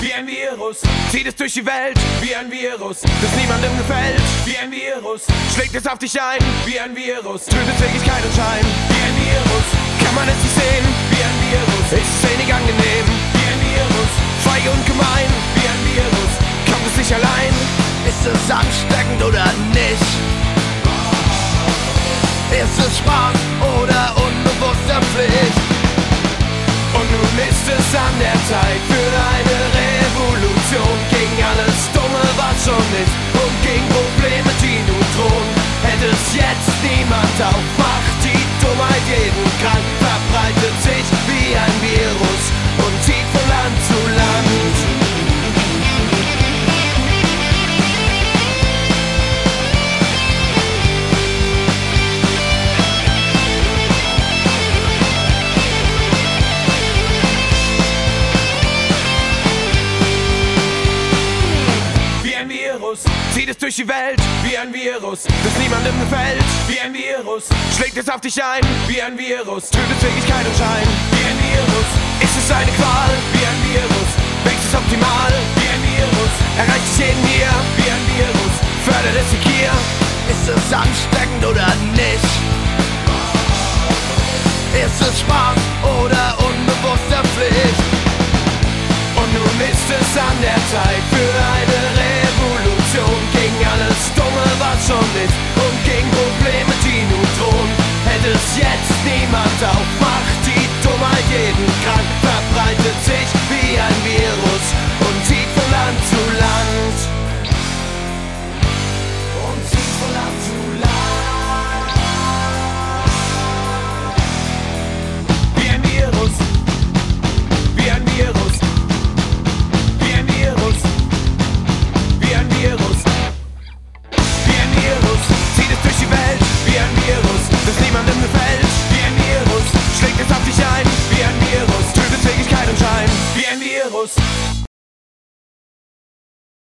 wie ein Virus. Zieht es durch die Welt, wie ein Virus, das niemandem gefällt, wie ein Virus. Schlägt es auf dich ein, wie ein Virus, tötet Wirklichkeit und Schein, wie ein Virus. Kann man es nicht sehen, wie ein Virus, ist es wenig angenehm, wie ein Virus. Feige und gemein, wie ein Virus, kommt es nicht allein. Ist es ansteckend oder nicht? Ist es Spaß oder unbewusste Pflicht? Und nun ist es an der Zeit für eine Revolution gegen alles Dumme, was schon ist, und gegen Probleme, die nun drohen. Hätte es jetzt niemand aufmacht, die Dummheit jeden krank, verbreitet sich wie ein Virus und zieht von Land zu Land. Zieht es durch die Welt, wie ein Virus, das niemandem gefällt, wie ein Virus. Schlägt es auf dich ein, wie ein Virus, tötet Wirklichkeit und Schein, wie ein Virus. Ist es eine Qual, wie ein Virus, wächst es optimal, wie ein Virus. Erreicht es jeden hier, wie ein Virus, fördert es die Gier. Ist es ansteckend oder nicht? Ist es Spaß oder unbewusste Pflicht? Und nun ist es an der Zeit für eine Revolution gegen alles Dumme, was schon ist, und gegen Probleme, die nun drohen. Hätte es jetzt niemand aufmacht, die Dummheit jeden krank, verbreitet sich wie ein Virus und zieht von Land zu Land. Und zieht von Land zu Land. Wie ein Virus, wie ein Virus. Das niemandem gefällt, wie ein Virus. Schlägt es auf dich ein, wie ein Virus. Tötet Wirklichkeit und Schein, wie ein Virus.